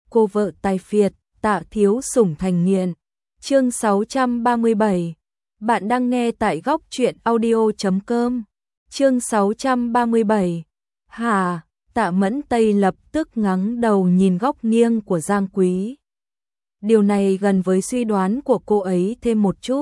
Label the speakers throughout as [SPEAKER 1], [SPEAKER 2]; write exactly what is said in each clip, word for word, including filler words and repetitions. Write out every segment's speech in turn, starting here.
[SPEAKER 1] cô vợ tài phiệt, Tạ thiếu sủng thành nghiện. Chương sáu trăm ba mươi bảy. Bạn đang nghe tại góc truyện audio chấm com. Chương sáu trăm ba mươi bảy. Hà, Tạ Mẫn Tây lập tức ngẩng đầu nhìn góc nghiêng của Giang Quý. Điều này gần với suy đoán của cô ấy thêm một chút.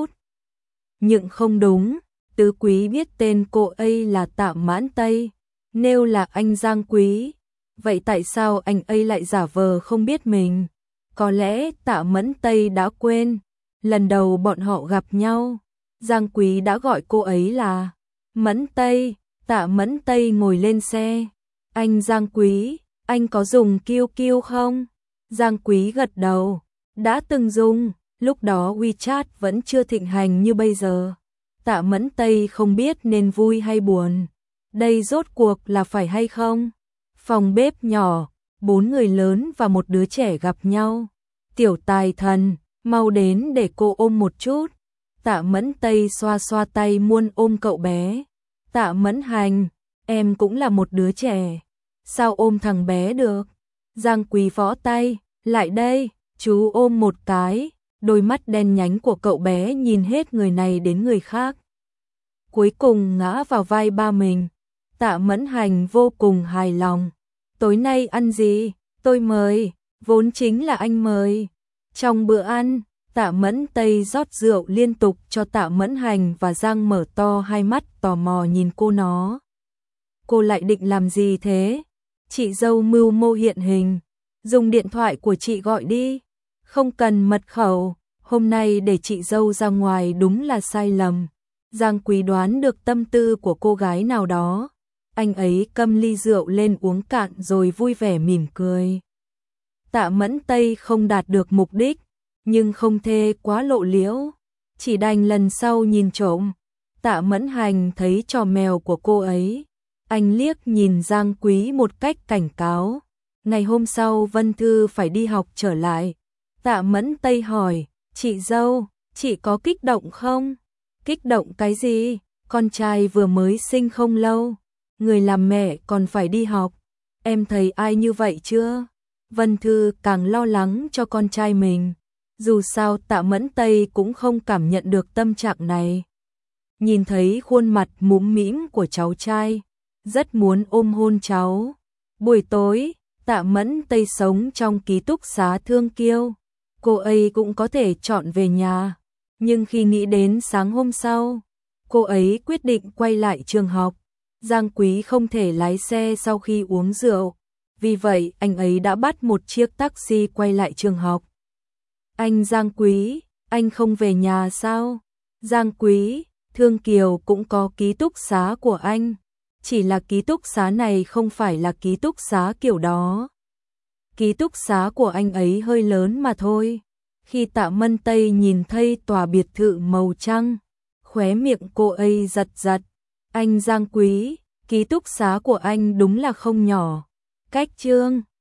[SPEAKER 1] Nhưng không đúng, Tứ Quý biết tên cô ấy là Tạ Mẫn Tây, nếu là anh Giang Quý, vậy tại sao anh ấy lại giả vờ không biết mình? Có lẽ Tạ Mẫn Tây đã quên, lần đầu bọn họ gặp nhau, Giang Quý đã gọi cô ấy là Mẫn Tây. Tạ Mẫn Tây ngồi lên xe. Anh Giang Quý, anh có dùng quy quy không? Giang Quý gật đầu. Đã từng dùng, lúc đó WeChat vẫn chưa thịnh hành như bây giờ. Tạ Mẫn Tây không biết nên vui hay buồn. Đây rốt cuộc là phải hay không? Phòng bếp nhỏ, bốn người lớn và một đứa trẻ gặp nhau. Tiểu Tài Thần, mau đến để cô ôm một chút. Tạ Mẫn Tây xoa xoa tay muốn ôm cậu bé. Tạ Mẫn Hành, em cũng là một đứa trẻ, sao ôm thằng bé được? Giang Quý võ tay, lại đây, chú ôm một cái. Đôi mắt đen nhánh của cậu bé nhìn hết người này đến người khác, cuối cùng ngã vào vai ba mình. Tạ Mẫn Hành vô cùng hài lòng. Tối nay ăn gì? Tôi mời, vốn chính là anh mời. Trong bữa ăn, Tạ Mẫn Tây rót rượu liên tục cho Tạ Mẫn Hành và Giang mở to hai mắt tò mò nhìn cô nó. Cô lại định làm gì thế? Chị dâu mưu mô hiện hình. Dùng điện thoại của chị gọi đi. Không cần mật khẩu. Hôm nay để chị dâu ra ngoài đúng là sai lầm. Giang Quý đoán được tâm tư của cô gái nào đó. Anh ấy cầm ly rượu lên uống cạn rồi vui vẻ mỉm cười. Tạ Mẫn Tây không đạt được mục đích, nhưng không thê quá lộ liễu, chỉ đành lần sau nhìn trộm. Tạ Mẫn Hành thấy trò mèo của cô ấy, anh liếc nhìn Giang Quý một cách cảnh cáo. Ngày hôm sau Vân Thư phải đi học trở lại. Tạ Mẫn Tây hỏi, chị dâu, chị có kích động không? Kích động cái gì? Con trai vừa mới sinh không lâu, người làm mẹ còn phải đi học. Em thấy ai như vậy chưa? Vân Thư càng lo lắng cho con trai mình. Dù sao Tạ Mẫn Tây cũng không cảm nhận được tâm trạng này. Nhìn thấy khuôn mặt mũm mĩm của cháu trai, rất muốn ôm hôn cháu. Buổi tối, Tạ Mẫn Tây sống trong ký túc xá Thương Kiêu. Cô ấy cũng có thể chọn về nhà. Nhưng khi nghĩ đến sáng hôm sau, cô ấy quyết định quay lại trường học. Giang Quý không thể lái xe sau khi uống rượu. Vì vậy anh ấy đã bắt một chiếc taxi quay lại trường học. Anh Giang Quý, anh không về nhà sao? Giang Quý, Thương Kiều cũng có ký túc xá của anh. Chỉ là ký túc xá này không phải là ký túc xá kiểu đó. Ký túc xá của anh ấy hơi lớn mà thôi. Khi Tạ Mẫn Tây nhìn thấy tòa biệt thự màu trắng, khóe miệng cô ấy giật giật. Anh Giang Quý, ký túc xá của anh đúng là không nhỏ. Cách Trương